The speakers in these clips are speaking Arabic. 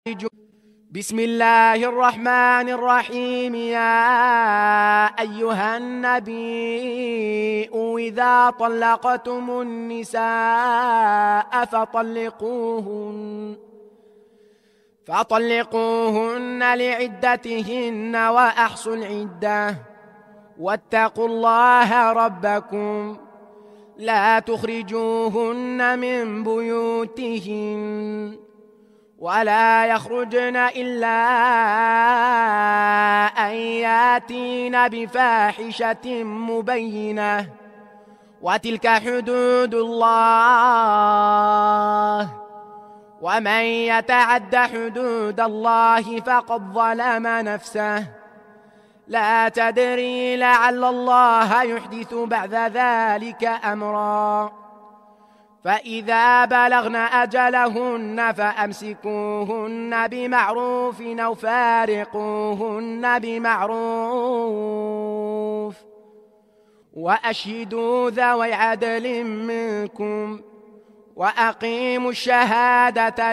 بسم الله الرحمن الرحيم. يا أيها النبي إذا طلقتم النساء فطلقوهن لعدتهن وأحصوا العدة واتقوا الله ربكم لا تخرجوهن من بيوتهن ولا يخرجن إلا أن ياتين بفاحشة مبينة وتلك حدود الله ومن يتعد حدود الله فقد ظلم نفسه لا تدري لعل الله يحدث بعد ذلك أمرا. فإذا بلغن أجلهن فأمسكوهن بمعروف أو فارقوهن بمعروف وأشهدوا ذوي عدل منكم وأقيموا الشهادة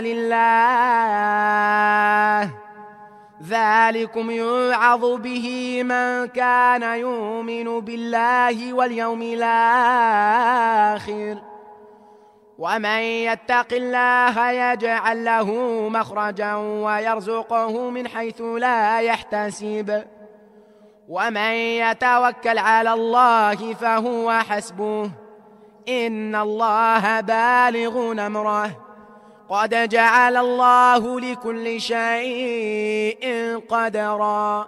لله ذلكم يوعظ به من كان يؤمن بالله واليوم الآخر ومن يتق الله يجعل له مخرجا ويرزقه من حيث لا يحتسب ومن يتوكل على الله فهو حسبه إن الله بالغ أمره قد جعل الله لكل شيء قدرا.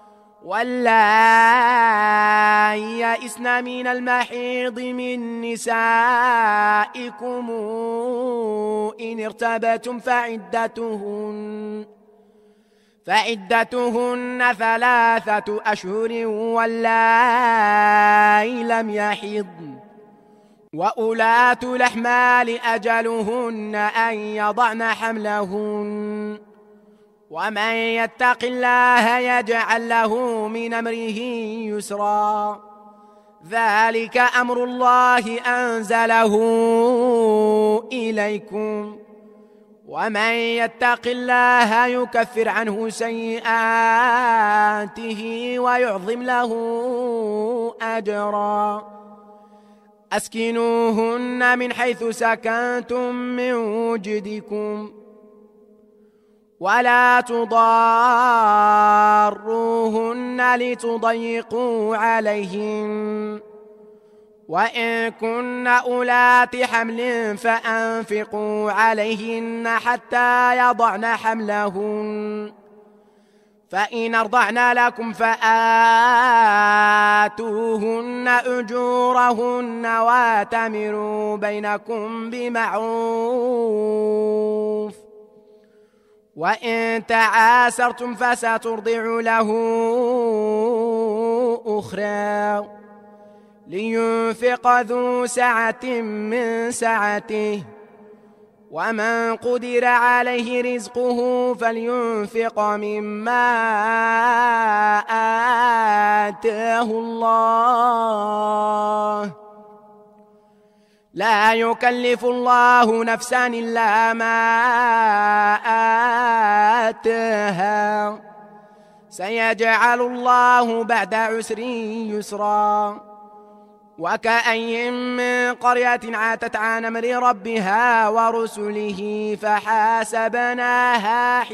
واللائي يئسن من المحيض من نسائكم إن ارتبتم فعدتهن 3 أشهر واللائي لم يحضن وأولاة الأحمال أجلهن أن يضعن حملهن ومن يتق الله يجعل له من أمره يسرا ذلك أمر الله أنزله إليكم ومن يتق الله يكفر عنه سيئاته ويعظم له أجرا. أسكنوهن من حيث سكنتم من وجدكم ولا تضاروهن لتضيقوا عليهن وإن كن أولات حمل فأنفقوا عليهن حتى يضعن حملهن فإن أرضعن لكم فآتوهن أجورهن واتمروا بينكم بمعروف وإن تعاسرتم فسترضع له أخرى لينفق ذو سعة من سعته ومن قدر عليه رزقه فلينفق مما آتاه الله لا يكلف الله نفسا إلا ما آتاها سيجعل الله بعد عسر يسرا. وكأي من قرية عاتت عن أمر ربها ورسله فحاسبناها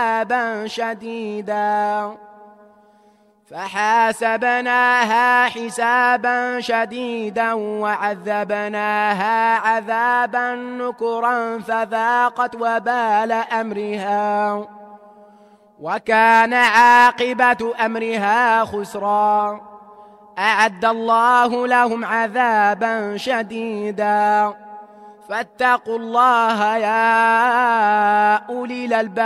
حسابا شديدا وعذبناها عذابا نكرا فذاقت وبال أمرها وكان عاقبة أمرها خسرا. أعد الله لهم عذابا شديدا فاتقوا الله يا أولي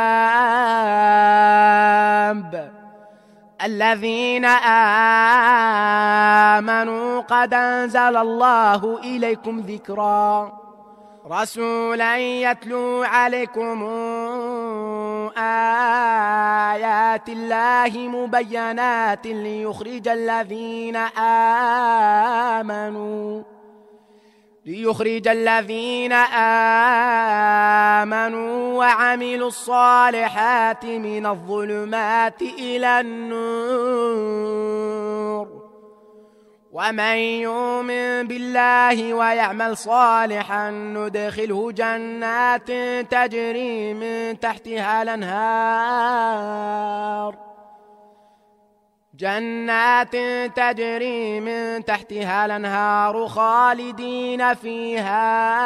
الألباب الذين آمنوا قد أنزل الله إليكم ذكرا رسولا يتلو عليكم آيات الله مبينات ليخرج الذين آمنوا وعملوا الصالحات من الظلمات إلى النور ومن يؤمن بالله ويعمل صالحا ندخله جنات تجري من تحتها الأنهار خالدين فيها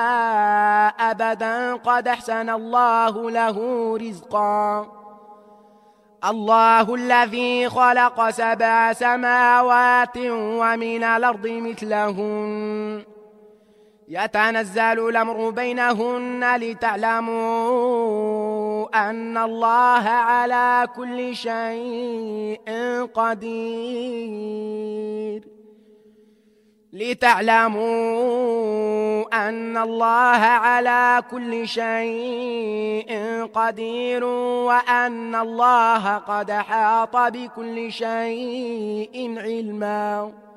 أبدا قد أحسن الله له رزقا الله الذي خلق 7 سماوات ومن الأرض مثلهن يتنزل الأمر بينهن لتعلموا أن الله على كل شيء قدير وأن الله قد أحاط بكل شيء علما